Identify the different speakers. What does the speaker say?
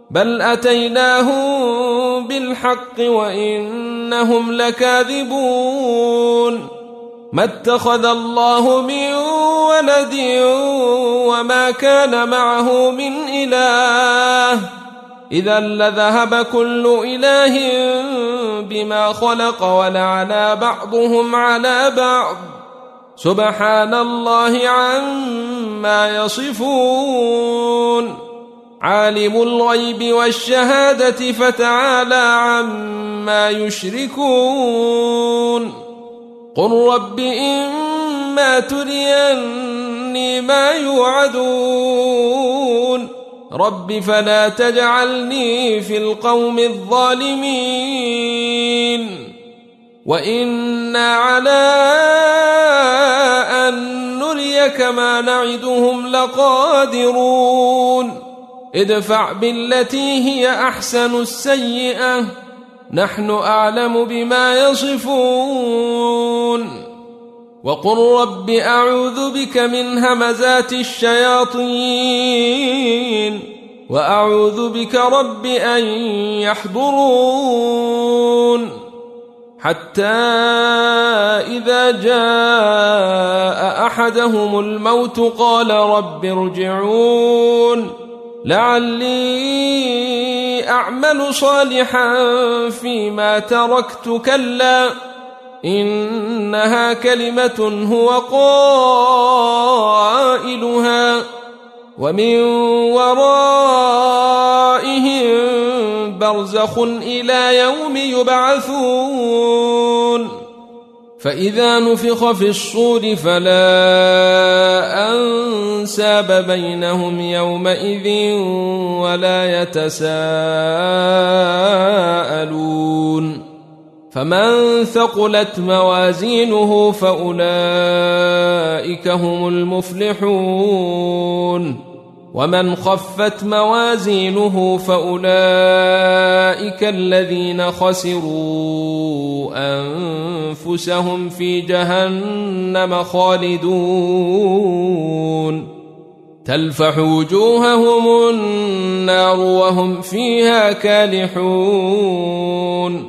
Speaker 1: بل أتيناهم بالحق وإنهم لكاذبون ما اتخذ الله من ولد وما كان معه من إله إذا لذهب كل إله بما خلق ولعلى بعضهم على بعض سبحان الله عما يصفون عالم الغيب والشهادة فتعالى عما يشركون قل رب إما تريني ما يوعدون رب فلا تجعلني في القوم الظالمين وإنا على أن نريك ما نعدهم لقادرون ادفع بالتي هي أحسن السيئة نحن أعلم بما يصفون وقل رب أعوذ بك من همزات الشياطين وأعوذ بك رب أن يحضرون حتى إذا جاء أحدهم الموت قال رب ارجعون لعلي أعمل صالحا فيما تركت كلا إنها كلمة هو قائلها ومن ورائهم برزخ إلى يوم يبعثون فإذا نفخ في الصور فلا أنساب بينهم يومئذ ولا يتساءلون فمن ثقلت موازينه فأولئك هم المفلحون ومن خفت موازينه فأولئك الذين خسروا أنفسهم في جهنم خالدون تلفح وجوههم النار وهم فيها كالحون